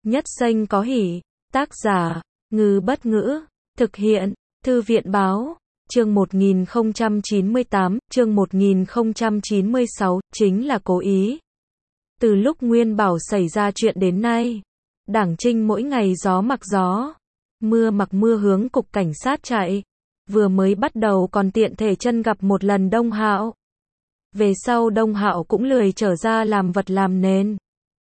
Nhất danh có hỷ. Tác giả, Ngư Bất Ngữ. Thực hiện, Thư viện Báo. Chương 1098, chương 1096, chính là cố ý. Từ lúc Nguyên Bảo xảy ra chuyện đến nay, Đảng Trinh mỗi ngày gió mặc gió, mưa mặc mưa hướng cục cảnh sát chạy. Vừa mới bắt đầu còn tiện thể chân gặp một lần Đông Hạo. Về sau Đông Hạo cũng lười trở ra làm vật làm nền.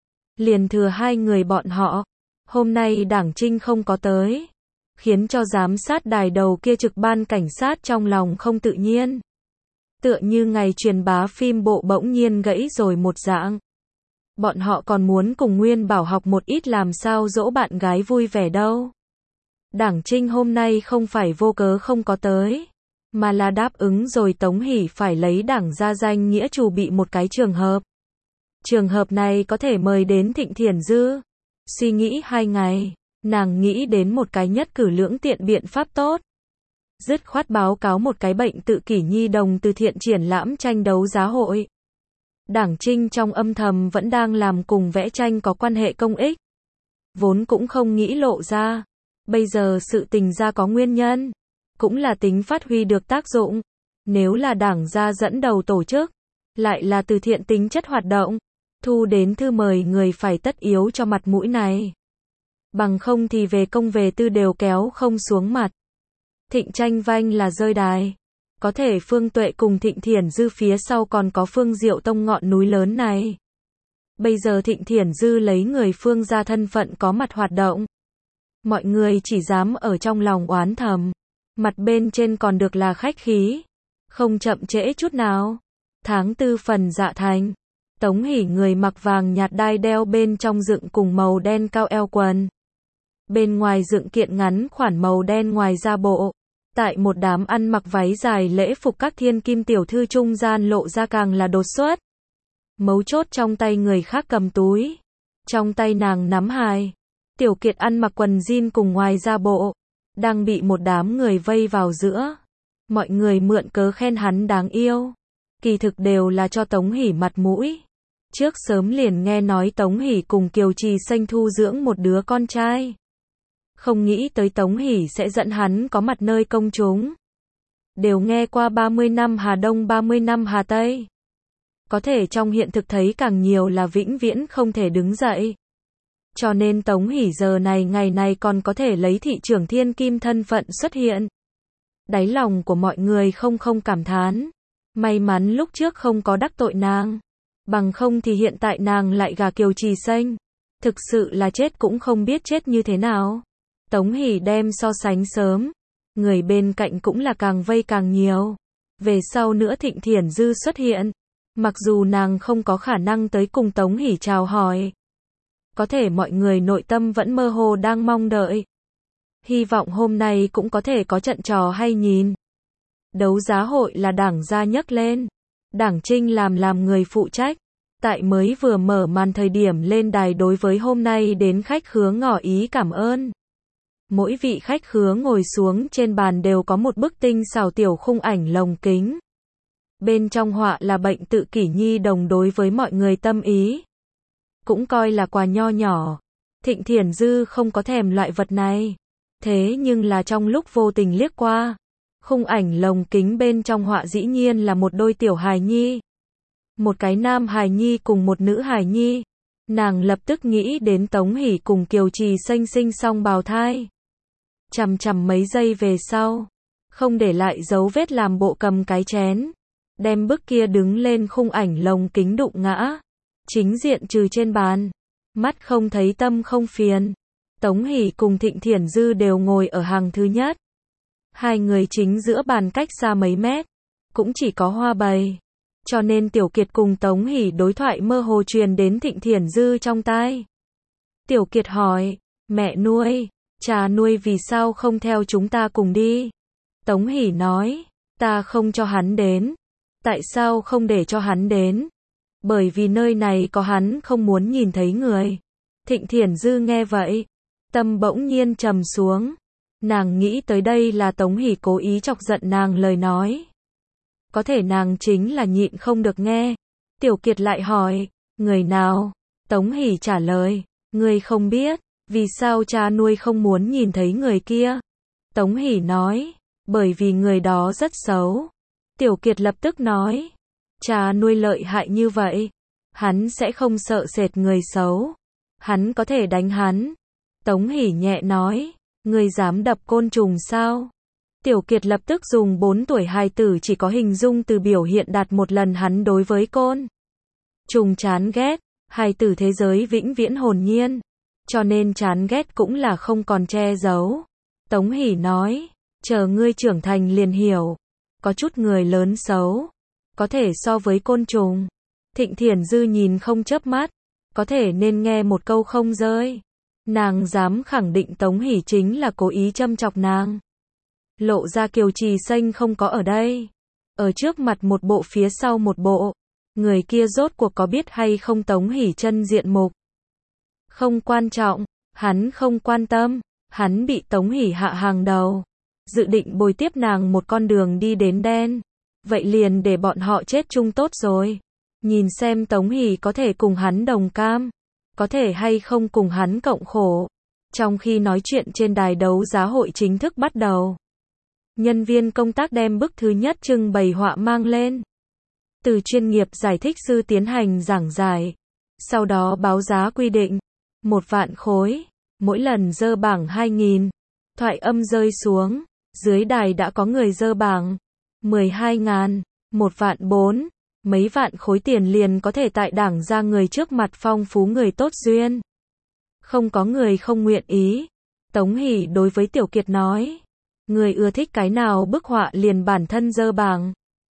Liền thừa hai người bọn họ. Hôm nay Đảng Trinh không có tới, khiến cho giám sát đài đầu kia trực ban cảnh sát trong lòng không tự nhiên. Tựa như ngày truyền bá phim bộ bỗng nhiên gãy rồi một dạng. Bọn họ còn muốn cùng Nguyên Bảo học một ít làm sao dỗ bạn gái vui vẻ đâu. Đảng Trinh hôm nay không phải vô cớ không có tới, mà là đáp ứng rồi Tống Hỷ phải lấy Đảng ra danh nghĩa chủ bị một cái trường hợp. Trường hợp này có thể mời đến Thịnh Thiển Dư. Suy nghĩ 2 ngày, nàng nghĩ đến một cái nhất cử lưỡng tiện biện pháp tốt. Dứt khoát báo cáo một cái bệnh tự kỷ nhi đồng từ thiện triển lãm tranh đấu giá hội. Đảng Trinh trong âm thầm vẫn đang làm cùng vẽ tranh có quan hệ công ích. Vốn cũng không nghĩ lộ ra. Bây giờ sự tình ra có nguyên nhân, cũng là tính phát huy được tác dụng. Nếu là Đảng gia dẫn đầu tổ chức, lại là từ thiện tính chất hoạt động, thu đến thư mời người phải tất yếu cho mặt mũi này. Bằng không thì về công về tư đều kéo không xuống mặt. Thịnh Tranh Vanh là rơi đài. Có thể Phương Tuệ cùng Thịnh Thiển Dư phía sau còn có Phương Diệu Tông ngọn núi lớn này. Bây giờ Thịnh Thiển Dư lấy người Phương ra thân phận có mặt hoạt động. Mọi người chỉ dám ở trong lòng oán thầm. Mặt bên trên còn được là khách khí. Không chậm trễ chút nào. Tháng 4 phần Dạ Thành. Tống Hỷ người mặc vàng nhạt đai đeo bên trong dựng cùng màu đen cao eo quần. Bên ngoài dựng kiện ngắn khoản màu đen ngoài da bộ. Tại một đám ăn mặc váy dài lễ phục các thiên kim tiểu thư trung gian lộ ra càng là đột xuất. Mấu chốt trong tay người khác cầm túi. Trong tay nàng nắm hài. Tiểu Kiệt ăn mặc quần jean cùng ngoài da bộ. Đang bị một đám người vây vào giữa. Mọi người mượn cớ khen hắn đáng yêu. Kỳ thực đều là cho Tống Hỷ mặt mũi. Trước sớm liền nghe nói Tống Hỷ cùng Kiều Trì Xanh thu dưỡng một đứa con trai. Không nghĩ tới Tống Hỷ sẽ dẫn hắn có mặt nơi công chúng. Đều nghe qua 30 năm Hà Đông 30 năm Hà Tây. Có thể trong hiện thực thấy càng nhiều là vĩnh viễn không thể đứng dậy. Cho nên Tống Hỷ giờ này ngày này còn có thể lấy thị trưởng thiên kim thân phận xuất hiện. Đáy lòng của mọi người không cảm thán. May mắn lúc trước không có đắc tội nàng. Bằng không thì hiện tại nàng lại gả Kiều Trì Xanh. Thực sự là chết cũng không biết chết như thế nào. Tống Hỷ đem so sánh sớm. Người bên cạnh cũng là càng vây càng nhiều. Về sau nữa Thịnh Thiển Dư xuất hiện. Mặc dù nàng không có khả năng tới cùng Tống Hỷ chào hỏi. Có thể mọi người nội tâm vẫn mơ hồ đang mong đợi. Hy vọng hôm nay cũng có thể có trận trò hay nhìn. Đấu giá hội là Đảng gia nhấc lên. Đảng Trinh làm người phụ trách. Tại mới vừa mở màn thời điểm lên đài đối với hôm nay đến khách khứa ngỏ ý cảm ơn. Mỗi vị khách khứa ngồi xuống trên bàn đều có một bức tinh xảo tiểu khung ảnh lồng kính. Bên trong họa là bệnh tự kỷ nhi đồng đối với mọi người tâm ý. Cũng coi là quà nho nhỏ. Thịnh Thiển Dư không có thèm loại vật này. Thế nhưng là trong lúc vô tình liếc qua. Khung ảnh lồng kính bên trong họa dĩ nhiên là một đôi tiểu hài nhi. Một cái nam hài nhi cùng một nữ hài nhi. Nàng lập tức nghĩ đến Tống Hỷ cùng Kiều Trì Xanh sinh xong bào thai. Chằm mấy giây về sau. Không để lại dấu vết làm bộ cầm cái chén. Đem bức kia đứng lên khung ảnh lồng kính đụng ngã. Chính diện trừ trên bàn. Mắt không thấy tâm không phiền. Tống Hỷ cùng Thịnh Thiển Dư đều ngồi ở hàng thứ nhất. Hai người chính giữa bàn cách xa mấy mét. Cũng chỉ có hoa bày. Cho nên Tiểu Kiệt cùng Tống Hỷ đối thoại mơ hồ truyền đến Thịnh Thiển Dư trong tai. Tiểu Kiệt hỏi, mẹ nuôi, cha nuôi vì sao không theo chúng ta cùng đi? Tống Hỷ nói, ta không cho hắn đến. Tại sao không để cho hắn đến? Bởi vì nơi này có hắn không muốn nhìn thấy người. Thịnh Thiển Dư nghe vậy, tâm bỗng nhiên trầm xuống. Nàng nghĩ tới đây là Tống Hỷ cố ý chọc giận nàng lời nói. Có thể nàng chính là nhịn không được nghe. Tiểu Kiệt lại hỏi, người nào? Tống Hỷ trả lời, ngươi không biết. Vì sao cha nuôi không muốn nhìn thấy người kia? Tống Hỷ nói, bởi vì người đó rất xấu. Tiểu Kiệt lập tức nói, cha nuôi lợi hại như vậy, hắn sẽ không sợ sệt người xấu. Hắn có thể đánh hắn. Tống Hỷ nhẹ nói, ngươi dám đập côn trùng sao? Tiểu Kiệt lập tức dùng 4 tuổi hài tử chỉ có hình dung từ biểu hiện đạt một lần hắn đối với côn trùng chán ghét. Hài tử thế giới vĩnh viễn hồn nhiên, cho nên chán ghét cũng là không còn che giấu. Tống Hỷ nói, chờ ngươi trưởng thành liền hiểu. Có chút người lớn xấu, có thể so với côn trùng. Thịnh Thiển Dư nhìn không chớp mắt, có thể nên nghe một câu không rơi. Nàng dám khẳng định Tống Hỷ chính là cố ý châm chọc nàng. Lộ ra Kiều Trì Xanh không có ở đây. Ở trước mặt một bộ phía sau một bộ. Người kia rốt cuộc có biết hay không Tống Hỷ chân diện mục? Không quan trọng, hắn không quan tâm. Hắn bị Tống Hỷ hạ hàng đầu. Dự định bồi tiếp nàng một con đường đi đến đen. Vậy liền để bọn họ chết chung tốt rồi. Nhìn xem Tống Hỷ có thể cùng hắn đồng cam, có thể hay không cùng hắn cộng khổ. Trong khi nói chuyện trên đài đấu giá hội chính thức bắt đầu, nhân viên công tác đem bức thứ nhất trưng bày họa mang lên. Từ chuyên nghiệp giải thích sư tiến hành giảng giải. Sau đó báo giá quy định 1.000.000 khối, mỗi lần dơ bảng 2.000. Thoại âm rơi xuống, dưới đài đã có người dơ bảng 12.000, 1.400.000. Mấy vạn khối tiền liền có thể tại đảng ra người trước mặt phong phú người tốt duyên. Không có người không nguyện ý. Tống Hỷ đối với Tiểu Kiệt nói, người ưa thích cái nào bức họa liền bản thân dơ bảng.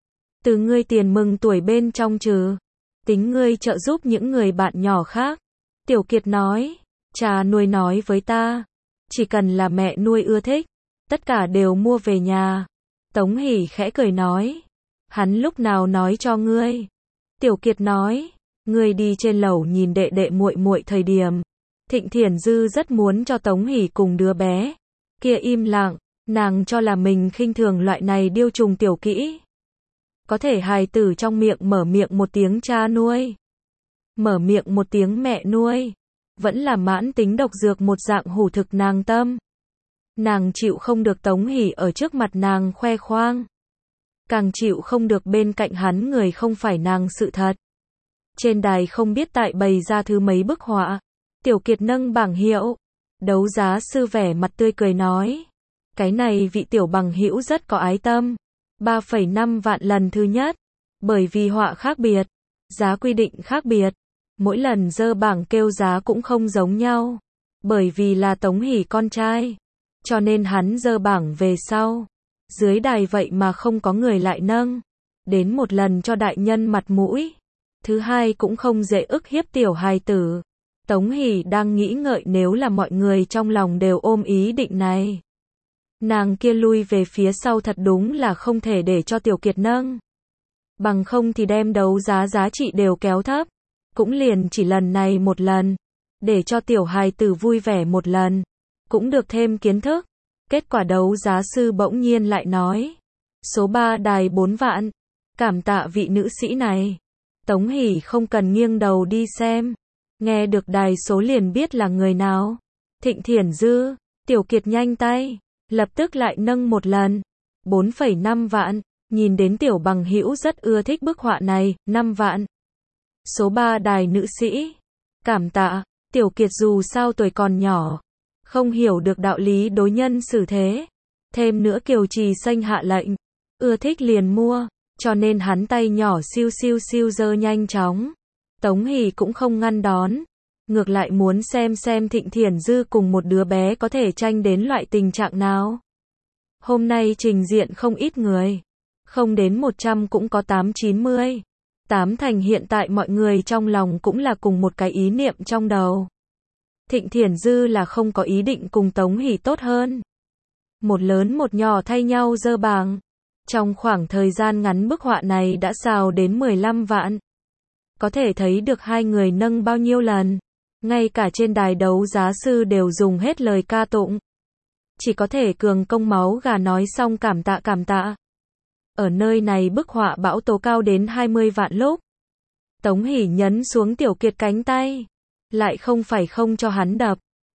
Từ ngươi tiền mừng tuổi bên trong trừ, tính ngươi trợ giúp những người bạn nhỏ khác. Tiểu Kiệt nói, cha nuôi nói với ta, chỉ cần là mẹ nuôi ưa thích, tất cả đều mua về nhà. Tống Hỷ khẽ cười nói, hắn lúc nào nói cho ngươi? Tiểu Kiệt nói, ngươi đi trên lầu nhìn đệ đệ muội muội thời điểm. Thịnh Thiển Dư rất muốn cho Tống Hỷ cùng đứa bé kia im lặng, nàng cho là mình khinh thường loại này điêu trùng tiểu kỹ. Có thể hài tử trong miệng mở miệng một tiếng cha nuôi, mở miệng một tiếng mẹ nuôi, vẫn là mãn tính độc dược một dạng hủ thực nàng tâm. Nàng chịu không được Tống Hỷ ở trước mặt nàng khoe khoang, càng chịu không được bên cạnh hắn người không phải nàng sự thật. Trên đài không biết tại bày ra thứ mấy bức họa. Tiểu Kiệt nâng bảng hiệu. Đấu giá sư vẻ mặt tươi cười nói, cái này vị tiểu bằng hữu rất có ái tâm. 3,5 vạn lần thứ nhất. Bởi vì họa khác biệt, giá quy định khác biệt, mỗi lần dơ bảng kêu giá cũng không giống nhau. Bởi vì là Tống Hỷ con trai, cho nên hắn dơ bảng về sau. Dưới đài vậy mà không có người lại nâng. Đến một lần cho đại nhân mặt mũi. Thứ hai cũng không dễ ức hiếp tiểu hài tử. Tống Hỷ đang nghĩ ngợi nếu là mọi người trong lòng đều ôm ý định này. Nàng kia lui về phía sau thật đúng là không thể để cho Tiểu Kiệt nâng. Bằng không thì đem đấu giá giá trị đều kéo thấp. Cũng liền chỉ lần này một lần. Để cho tiểu hài tử vui vẻ một lần. Cũng được thêm kiến thức. Kết quả đấu giá sư bỗng nhiên lại nói, số 3 đài 4 vạn. Cảm tạ vị nữ sĩ này. Tống Hỷ không cần nghiêng đầu đi xem. Nghe được đài số liền biết là người nào. Thịnh Thiển Dư. Tiểu Kiệt nhanh tay, lập tức lại nâng một lần. 4,5 vạn. Nhìn đến tiểu bằng hữu rất ưa thích bức họa này. 5 vạn. Số 3 đài nữ sĩ. Cảm tạ. Tiểu Kiệt dù sao tuổi còn nhỏ, không hiểu được đạo lý đối nhân xử thế. Thêm nữa Kiều Trì Xanh hạ lệnh, ưa thích liền mua, cho nên hắn tay nhỏ siêu siêu siêu dơ nhanh chóng. Tống Hỷ cũng không ngăn đón, ngược lại muốn xem Thịnh Thiển Dư cùng một đứa bé có thể tranh đến loại tình trạng nào. Hôm nay trình diện không ít người, không đến 100 cũng có 8-90. 8 thành hiện tại mọi người trong lòng cũng là cùng một cái ý niệm trong đầu. Thịnh Thiển Dư là không có ý định cùng Tống Hỷ tốt hơn. Một lớn một nhỏ thay nhau dơ bảng. Trong khoảng thời gian ngắn bức họa này đã xào đến 15 vạn. Có thể thấy được hai người nâng bao nhiêu lần. Ngay cả trên đài đấu giá sư đều dùng hết lời ca tụng. Chỉ có thể cường công máu gà nói xong cảm tạ cảm tạ. Ở nơi này bức họa bão tố cao đến 20 vạn lúc. Tống Hỷ nhấn xuống Tiểu Kiệt cánh tay. Lại không phải không cho hắn đập,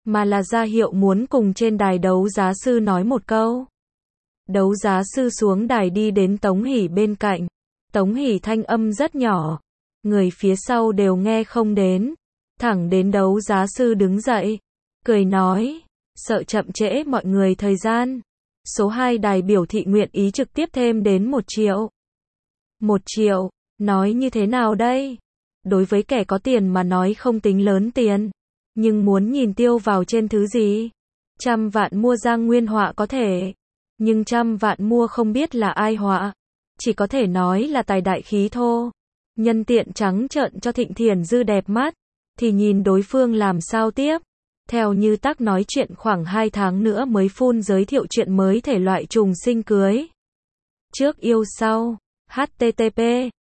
mà là ra hiệu muốn cùng trên đài đấu giá sư nói một câu. Đấu giá sư xuống đài đi đến Tống Hỷ bên cạnh. Tống Hỷ thanh âm rất nhỏ, người phía sau đều nghe không đến. Thẳng đến đấu giá sư đứng dậy, cười nói, sợ chậm trễ mọi người thời gian. Số 2 đài biểu thị nguyện ý trực tiếp thêm đến 1 triệu. 1 triệu, nói như thế nào đây? Đối với kẻ có tiền mà nói không tính lớn tiền. Nhưng muốn nhìn tiêu vào trên thứ gì? 100 vạn mua Giang Nguyên họa có thể. Nhưng 100 vạn mua không biết là ai họa. Chỉ có thể nói là tài đại khí thô. Nhân tiện trắng trợn cho Thịnh Thiền Dư đẹp mắt. Thì nhìn đối phương làm sao tiếp. Theo như tắc nói chuyện khoảng 2 tháng nữa mới phun giới thiệu chuyện mới thể loại trùng sinh cưới. Trước yêu sau. http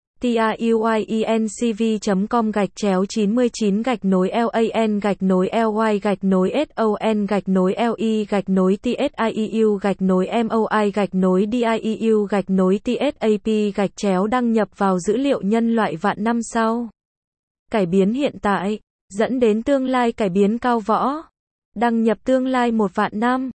truy.com/LAN-LOI-LOI-TSIEU-DIEU-DIEU-TSAP-DANG nhập vào dữ liệu nhân loại vạn năm sau. Cải biến hiện tại, dẫn đến tương lai cải biến cao võ. Đăng nhập tương lai 1 vạn năm.